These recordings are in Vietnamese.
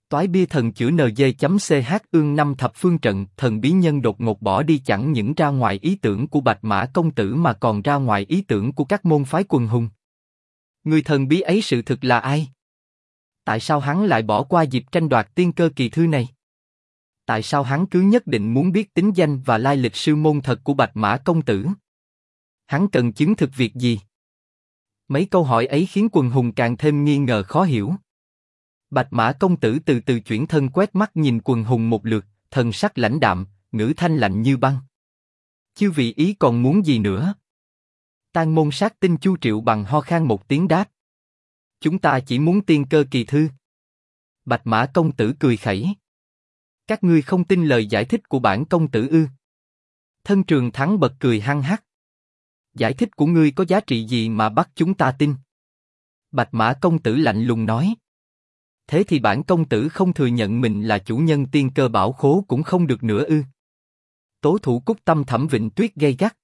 Toái bia thần chữa NG.ch ương năm thập phương trận, thần bí nhân đột ngột bỏ đi chẳng những ra ngoài ý tưởng của Bạch Mã công tử mà còn ra ngoài ý tưởng của các môn phái quần hùng. Người thần bí ấy sự thực là ai? Tại sao hắn lại bỏ qua dịp tranh đoạt tiên cơ kỳ thư này? Tại sao hắn cứ nhất định muốn biết tính danh và lai lịch sư môn thật của Bạch Mã công tử? Hắn cần chứng thực việc gì? Mấy câu hỏi ấy khiến quần hùng càng thêm nghi ngờ khó hiểu. Bạch Mã công tử từ từ chuyển thân quét mắt nhìn quần hùng một lượt, thần sắc lãnh đạm, ngữ thanh lạnh như băng. Chư vị ý còn muốn gì nữa? Tang môn sát tinh Chu Triệu Bằng ho khan một tiếng đáp. Chúng ta chỉ muốn tiên cơ kỳ thư. Bạch Mã công tử cười khẩy. Các ngươi không tin lời giải thích của bản công tử ư? Thân Trường Thắng bật cười hăng hắc. Giải thích của ngươi có giá trị gì mà bắt chúng ta tin? Bạch Mã công tử lạnh lùng nói. Thế thì bản công tử không thừa nhận mình là chủ nhân tiên cơ bảo khố cũng không được nữa ư? Tố thủ Cúc Tâm Thẩm Vịnh Tuyết gay gắt.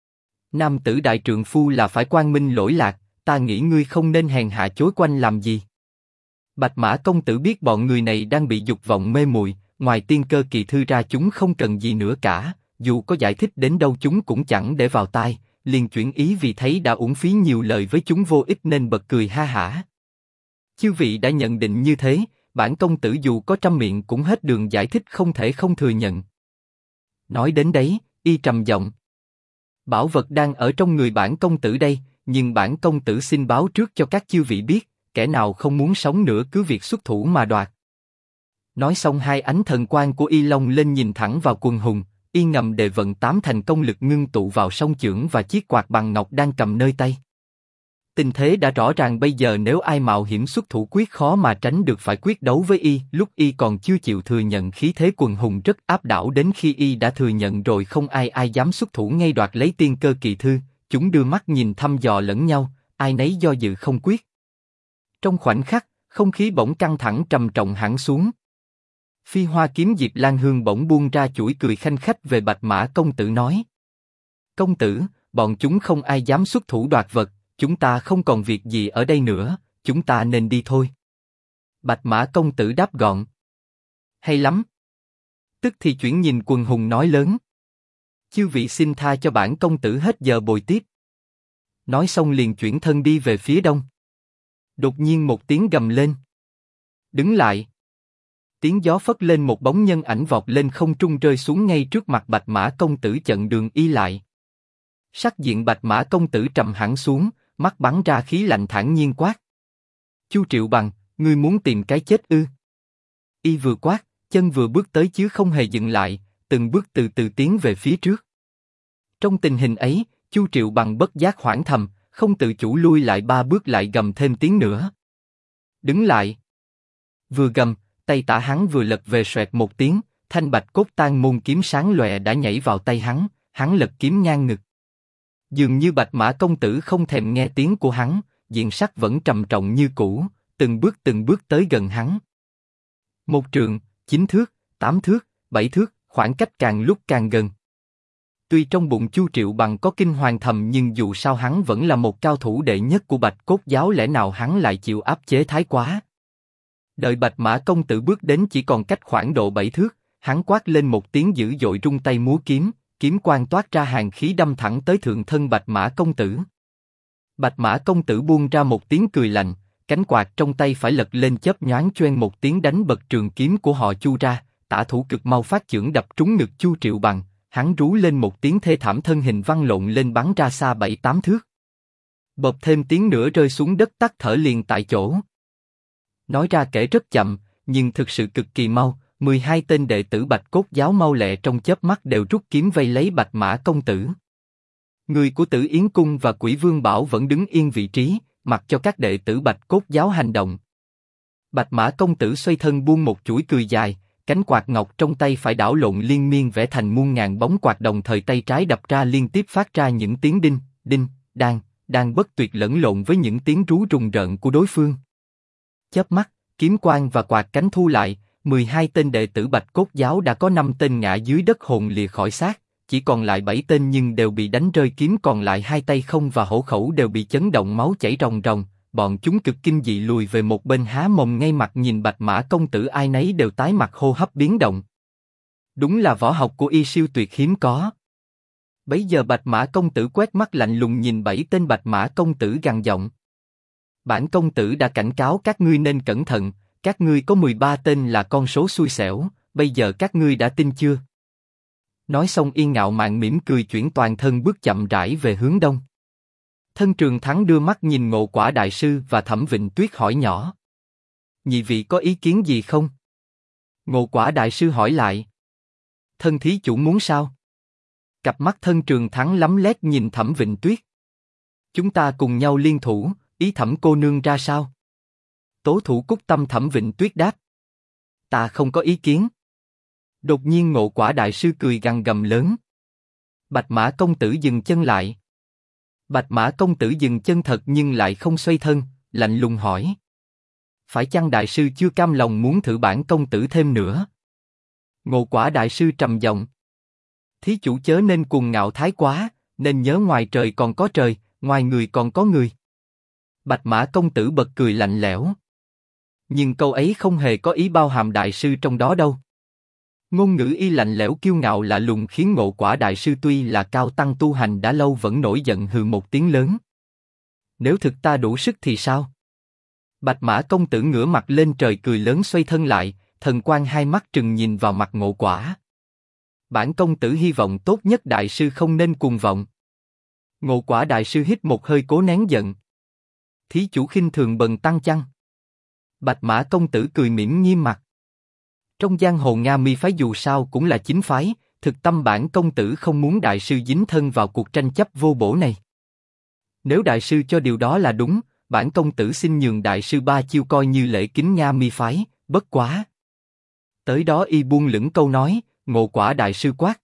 Nam tử đại trượng phu là phải quang minh lỗi lạc, ta nghĩ ngươi không nên hèn hạ chối quanh làm gì. Bạch Mã công tử biết bọn người này đang bị dục vọng mê muội, ngoài tiên cơ kỳ thư ra chúng không cần gì nữa cả, dù có giải thích đến đâu chúng cũng chẳng để vào tai, liền chuyển ý vì thấy đã uổng phí nhiều lời với chúng vô ích nên bật cười ha hả. Chư vị đã nhận định như thế, bản công tử dù có trăm miệng cũng hết đường giải thích không thể không thừa nhận. Nói đến đấy, y trầm giọng. Bảo vật đang ở trong người bản công tử đây, nhưng bản công tử xin báo trước cho các chư vị biết, kẻ nào không muốn sống nữa cứ việc xuất thủ mà đoạt. Nói xong hai ánh thần quang của y long lên nhìn thẳng vào quần hùng, y ngầm đề vận tám thành công lực ngưng tụ vào song chưởng và chiếc quạt bằng ngọc đang cầm nơi tay. Tình thế đã rõ ràng bây giờ nếu ai mạo hiểm xuất thủ quyết khó mà tránh được phải quyết đấu với y. Lúc y còn chưa chịu thừa nhận khí thế quần hùng rất áp đảo, đến khi y đã thừa nhận rồi không ai dám xuất thủ ngay đoạt lấy tiên cơ kỳ thư. Chúng đưa mắt nhìn thăm dò lẫn nhau, ai nấy do dự không quyết. Trong khoảnh khắc, không khí bỗng căng thẳng trầm trọng hẳn xuống. Phi Hoa kiếm Diệp Lan Hương bỗng buông ra chuỗi cười khanh khách về Bạch Mã công tử nói: Công tử, bọn chúng không ai dám xuất thủ đoạt vật, chúng ta không còn việc gì ở đây nữa, chúng ta nên đi thôi. Bạch Mã công tử đáp gọn: Hay lắm. Tức thì chuyển nhìn quần hùng nói lớn: Chư vị xin tha cho bản công tử hết giờ bồi tiếp. Nói xong liền chuyển thân đi về phía đông. Đột nhiên một tiếng gầm lên: Đứng lại! Tiếng gió phất lên, một bóng nhân ảnh vọt lên không trung rơi xuống ngay trước mặt Bạch Mã công tử chặn đường y lại. Sắc diện Bạch Mã công tử trầm hẳn xuống, mắt bắn ra khí lạnh thản nhiên quát: Chu Triệu Bằng, ngươi muốn tìm cái chết ư? Y vừa quát, chân vừa bước tới chứ không hề dừng lại, từng bước từ từ tiến về phía trước. Trong tình hình ấy, Chu Triệu Bằng bất giác hoảng thầm, không tự chủ lui lại 3 bước, lại gầm thêm tiếng nữa: Đứng lại! Vừa gầm, tay tả hắn vừa lật về xoẹt một tiếng, thanh bạch cốt tang môn kiếm sáng lòe đã nhảy vào tay hắn, hắn lật kiếm ngang ngực. Dường như Bạch Mã công tử không thèm nghe tiếng của hắn, diện sắc vẫn trầm trọng như cũ, từng bước tới gần hắn. 1 trượng, 9 thước, 8 thước, 7 thước, khoảng cách càng lúc càng gần. Tuy trong bụng Chu Triệu Bằng có kinh hoàng thầm, nhưng dù sao hắn vẫn là một cao thủ đệ nhất của Bạch Cốt giáo, lẽ nào hắn lại chịu áp chế thái quá? Đợi Bạch Mã công tử bước đến chỉ còn cách khoảng độ 7 thước, hắn quát lên một tiếng dữ dội, rung tay múa kiếm, kiếm quang toát ra hàng khí đâm thẳng tới thượng thân Bạch Mã công tử. Bạch Mã công tử buông ra một tiếng cười lạnh, cánh quạt trong tay phải lật lên chớp nhoáng choeng một tiếng đánh bật trường kiếm của họ Chu ra, tả thủ cực mau phát chưởng đập trúng ngực Chu Triệu Bằng, hắn rú lên một tiếng thê thảm, thân hình văng lộn lên bắn ra xa 7-8 thước. Bộp thêm tiếng nữa rơi xuống đất tắt thở liền tại chỗ. Nói ra kể rất chậm, nhưng thực sự cực kỳ mau. 12 tên đệ tử Bạch Cốt giáo mau lẹ trong chớp mắt đều rút kiếm vây lấy Bạch Mã công tử. Người của Tử Yến cung và Quỷ Vương Bảo vẫn đứng yên vị trí, mặc cho các đệ tử Bạch Cốt giáo hành động. Bạch Mã công tử xoay thân buông một chuỗi cười dài, cánh quạt ngọc trong tay phải đảo lộn liên miên vẽ thành muôn ngàn bóng quạt, đồng thời tay trái đập ra liên tiếp phát ra những tiếng đinh, đinh, đang bất tuyệt lẫn lộn với những tiếng rú rùng rợn của đối phương. Chớp mắt, kiếm quang và quạt cánh thu lại, 12 tên đệ tử Bạch Cốt giáo đã có 5 tên ngã dưới đất hồn lìa khỏi xác, chỉ còn lại 7 tên nhưng đều bị đánh rơi kiếm, còn lại 2 tay không và hổ khẩu đều bị chấn động máu chảy ròng ròng, bọn chúng cực kinh dị lùi về một bên há mồm ngay mặt nhìn Bạch Mã công tử, ai nấy đều tái mặt, hô hấp biến động. Đúng là võ học của y siêu tuyệt hiếm có. Bấy giờ Bạch Mã công tử quét mắt lạnh lùng nhìn 7 tên Bạch Mã công tử gằn giọng. Bản công tử đã cảnh cáo các ngươi nên cẩn thận, các ngươi có 13 tên là con số xui xẻo, bây giờ các ngươi đã tin chưa? Nói xong y ngạo mạn mỉm cười chuyển toàn thân bước chậm rãi về hướng đông. Thân Trường Thắng đưa mắt nhìn Ngộ Quả đại sư và Thẩm Vịnh Tuyết hỏi nhỏ. Nhị vị có ý kiến gì không? Ngộ Quả đại sư hỏi lại. Thân thí chủ muốn sao? Cặp mắt Thân Trường Thắng lấm lét nhìn Thẩm Vịnh Tuyết. Chúng ta cùng nhau liên thủ, ý Thẩm cô nương ra sao? Tố thủ cúc tâm Thẩm Vịnh Tuyết đáp. Ta không có ý kiến. Đột nhiên Ngộ Quả đại sư cười gằn gầm lớn. Bạch Mã công tử dừng chân lại. Bạch Mã công tử dừng chân thật nhưng lại không xoay thân, lạnh lùng hỏi. Phải chăng đại sư chưa cam lòng muốn thử bản công tử thêm nữa? Ngộ Quả đại sư trầm giọng. Thí chủ chớ nên cuồng ngạo thái quá, nên nhớ ngoài trời còn có trời, ngoài người còn có người. Bạch Mã công tử bật cười lạnh lẽo. Nhưng câu ấy không hề có ý bao hàm đại sư trong đó đâu. Ngôn ngữ y lạnh lẽo kiêu ngạo lạ lùng khiến Ngộ Quả đại sư tuy là cao tăng tu hành đã lâu vẫn nổi giận hừ một tiếng lớn. Nếu thực ta đủ sức thì sao? Bạch Mã công tử ngửa mặt lên trời cười lớn, xoay thân lại, thần quang hai mắt trừng nhìn vào mặt Ngộ Quả. Bản công tử hy vọng tốt nhất đại sư không nên cuồng vọng. Ngộ Quả đại sư hít một hơi cố nén giận. Thí chủ khinh thường bần tăng chăng? Bạch Mã công tử cười mỉm nghiêm mặt. Trong giang hồ Nga Mi phái dù sao cũng là chính phái, thực tâm bản công tử không muốn đại sư dính thân vào cuộc tranh chấp vô bổ này. Nếu đại sư cho điều đó là đúng, bản công tử xin nhường đại sư 3 chiêu coi như lễ kính Nga Mi phái, bất quá. Tới đó y buông lửng câu nói, Ngộ Quả đại sư quát.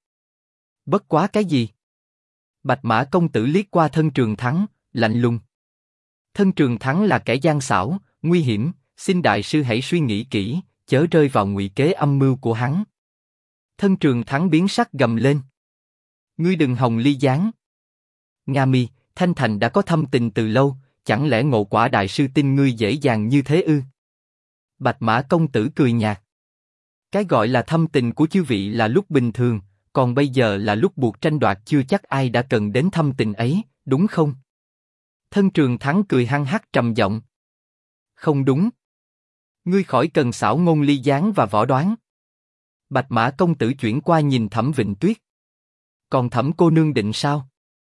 Bất quá cái gì? Bạch Mã công tử liếc qua Thân Trường Thắng, lạnh lùng. Thân Trường Thắng là kẻ gian xảo, nguy hiểm, xin đại sư hãy suy nghĩ kỹ, chớ rơi vào ngụy kế âm mưu của hắn. Thân Trường Thắng biến sắc gầm lên. Ngươi đừng hòng ly gián. Nga Mi, Thanh Thành đã có thâm tình từ lâu, chẳng lẽ Ngộ Quả đại sư tin ngươi dễ dàng như thế ư? Bạch Mã công tử cười nhạt. Cái gọi là thâm tình của chư vị là lúc bình thường, còn bây giờ là lúc buộc tranh đoạt, chưa chắc ai đã cần đến thâm tình ấy, đúng không? Thân Trường Thắng cười hăng hắc trầm giọng. Không đúng. Ngươi khỏi cần xảo ngôn ly gián và võ đoán. Bạch Mã công tử chuyển qua nhìn Thẩm Vịnh Tuyết. Còn Thẩm cô nương định sao?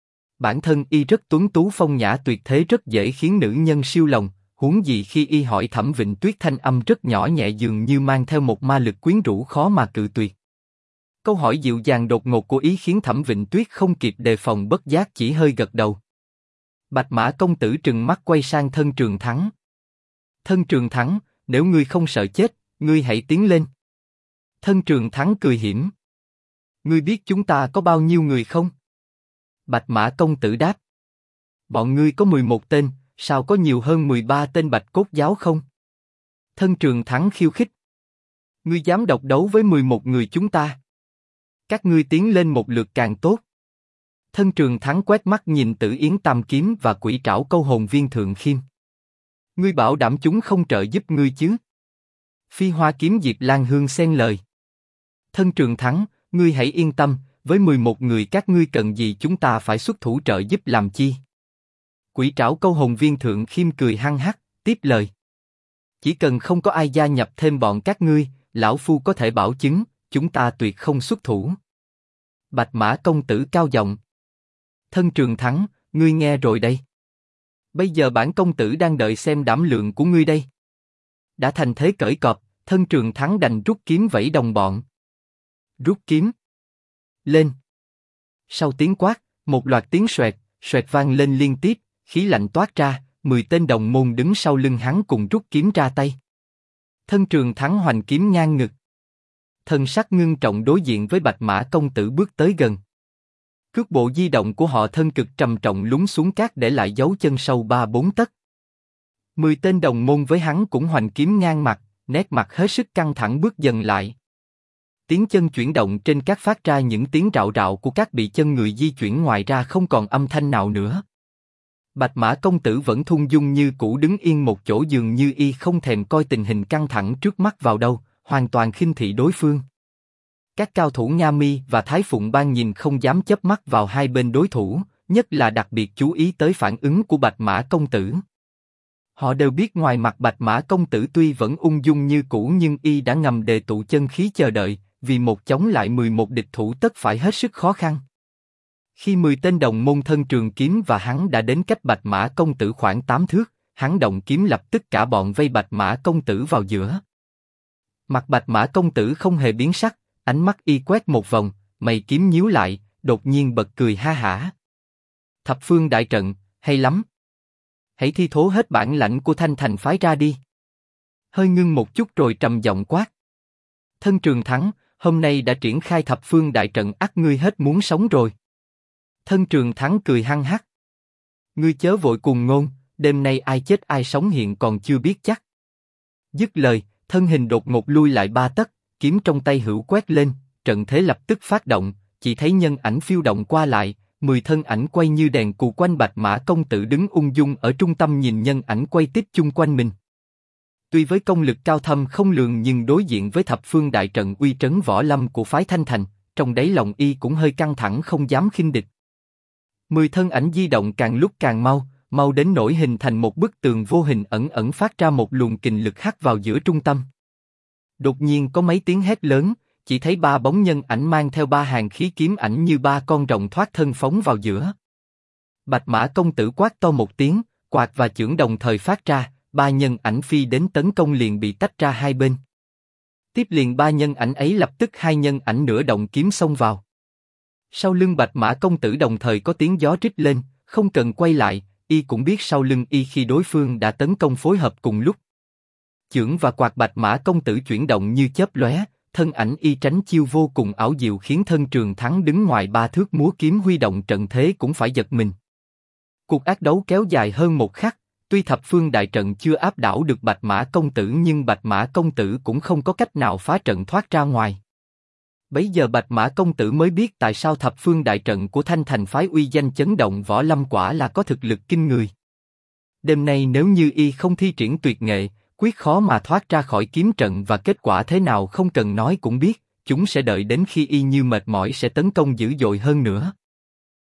Bản thân y rất tuấn tú phong nhã tuyệt thế, rất dễ khiến nữ nhân siêu lòng, huống gì khi y hỏi Thẩm Vịnh Tuyết thanh âm rất nhỏ nhẹ dường như mang theo một ma lực quyến rũ khó mà cự tuyệt. Câu hỏi dịu dàng đột ngột của ý khiến Thẩm Vịnh Tuyết không kịp đề phòng bất giác chỉ hơi gật đầu. Bạch Mã công tử trừng mắt quay sang Thân Trường Thắng. Thân Trường Thắng, nếu ngươi không sợ chết, ngươi hãy tiến lên. Thân Trường Thắng cười hiểm. Ngươi biết chúng ta có bao nhiêu người không? Bạch Mã công tử đáp. Bọn ngươi có 11 tên, sao có nhiều hơn 13 tên Bạch Cốt giáo không? Thân Trường Thắng khiêu khích. Ngươi dám độc đấu với 11 người chúng ta? Các ngươi tiến lên một lượt càng tốt. Thân Trường Thắng quét mắt nhìn Tử Yến Tam Kiếm và Quỷ Trảo Câu Hồn Viên Thượng Khiêm. Ngươi bảo đảm chúng không trợ giúp ngươi chứ? Phi Hoa Kiếm Diệp Lan Hương xen lời. Thân Trường Thắng, ngươi hãy yên tâm, với 11 người các ngươi cần gì chúng ta phải xuất thủ trợ giúp làm chi? Quỷ Trảo Câu Hồn Viên Thượng Khiêm cười hăng hắc, tiếp lời. Chỉ cần không có ai gia nhập thêm bọn các ngươi, lão phu có thể bảo chứng, chúng ta tuyệt không xuất thủ. Bạch Mã công tử cao giọng. Thân Trường Thắng, ngươi nghe rồi đây. Bây giờ bản công tử đang đợi xem đảm lượng của ngươi đây. Đã thành thế cởi cọp, Thân Trường Thắng đành rút kiếm vẫy đồng bọn. Rút kiếm. Lên. Sau tiếng quát, một loạt tiếng xoẹt, xoẹt vang lên liên tiếp, khí lạnh toát ra, 10 tên đồng môn đứng sau lưng hắn cùng rút kiếm ra tay. Thân Trường Thắng hoành kiếm ngang ngực. Thân sắc ngưng trọng đối diện với Bạch Mã công tử bước tới gần. Cước bộ di động của họ thân cực trầm trọng lún xuống cát để lại dấu chân sâu 3-4 tấc. 10 tên đồng môn với hắn cũng hoành kiếm ngang mặt, nét mặt hết sức căng thẳng bước dần lại. Tiếng chân chuyển động trên cát phát ra những tiếng rạo rạo của các bị chân người di chuyển, ngoài ra không còn âm thanh nào nữa. Bạch Mã công tử vẫn thung dung như cũ đứng yên một chỗ, dường như y không thèm coi tình hình căng thẳng trước mắt vào đâu, hoàn toàn khinh thị đối phương. Các cao thủ Nga Mi và Thái Phụng Bang nhìn không dám chớp mắt vào hai bên đối thủ, nhất là đặc biệt chú ý tới phản ứng của Bạch Mã công tử. Họ đều biết ngoài mặt Bạch Mã công tử tuy vẫn ung dung như cũ nhưng y đã ngầm đề tụ chân khí chờ đợi, vì một chống lại 11 địch thủ tất phải hết sức khó khăn. Khi 10 tên đồng môn thân trường kiếm và hắn đã đến cách Bạch Mã công tử khoảng 8 thước, hắn động kiếm lập tức cả bọn vây Bạch Mã công tử vào giữa. Mặt Bạch Mã công tử không hề biến sắc, ánh mắt y quét một vòng, mày kiếm nhíu lại, đột nhiên bật cười ha hả. Thập phương đại trận, hay lắm. Hãy thi thố hết bản lãnh của Thanh Thành phái ra đi. Hơi ngưng một chút rồi trầm giọng quát. Thân Trường Thắng, hôm nay đã triển khai thập phương đại trận, ắt ngươi hết muốn sống rồi. Thân Trường Thắng cười hăng hắc. Ngươi chớ vội cuồng ngôn, đêm nay ai chết ai sống hiện còn chưa biết chắc. Dứt lời, thân hình đột ngột lui lại 3 tấc, kiếm trong tay hữu quét lên, trận thế lập tức phát động, chỉ thấy nhân ảnh phiêu động qua lại, 10 thân ảnh quay như đèn cù quanh Bạch Mã công tử đứng ung dung ở trung tâm nhìn nhân ảnh quay tít chung quanh mình. Tuy với công lực cao thâm không lường nhưng đối diện với thập phương đại trận uy trấn võ lâm của phái Thanh Thành, trong đáy lòng y cũng hơi căng thẳng không dám khinh địch. 10 thân ảnh di động càng lúc càng mau, mau đến nỗi hình thành một bức tường vô hình ẩn ẩn phát ra một luồng kình lực hắt vào giữa trung tâm. Đột nhiên có mấy tiếng hét lớn, chỉ thấy 3 bóng nhân ảnh mang theo 3 hàng khí kiếm ảnh như 3 con rồng thoát thân phóng vào giữa. Bạch Mã công tử quát to một tiếng, quạt và chưởng đồng thời phát ra, 3 nhân ảnh phi đến tấn công liền bị tách ra hai bên. Tiếp liền 3 nhân ảnh ấy lập tức 2 nhân ảnh nửa động kiếm xông vào. Sau lưng Bạch Mã công tử đồng thời có tiếng gió rít lên, không cần quay lại, y cũng biết sau lưng y khi đối phương đã tấn công phối hợp cùng lúc. Chưởng và quạt Bạch Mã công tử chuyển động như chớp lóe, thân ảnh y tránh chiêu vô cùng ảo diệu khiến Thân Trường Thắng đứng ngoài 3 thước múa kiếm huy động trận thế cũng phải giật mình. Cuộc ác đấu kéo dài hơn một khắc, tuy thập phương đại trận chưa áp đảo được Bạch Mã công tử nhưng Bạch Mã công tử cũng không có cách nào phá trận thoát ra ngoài. Bấy giờ Bạch Mã công tử mới biết tại sao thập phương đại trận của Thanh Thành phái uy danh chấn động võ lâm quả là có thực lực kinh người. Đêm nay nếu như y không thi triển tuyệt nghệ, quyết khó mà thoát ra khỏi kiếm trận và kết quả thế nào không cần nói cũng biết, chúng sẽ đợi đến khi y như mệt mỏi sẽ tấn công dữ dội hơn nữa.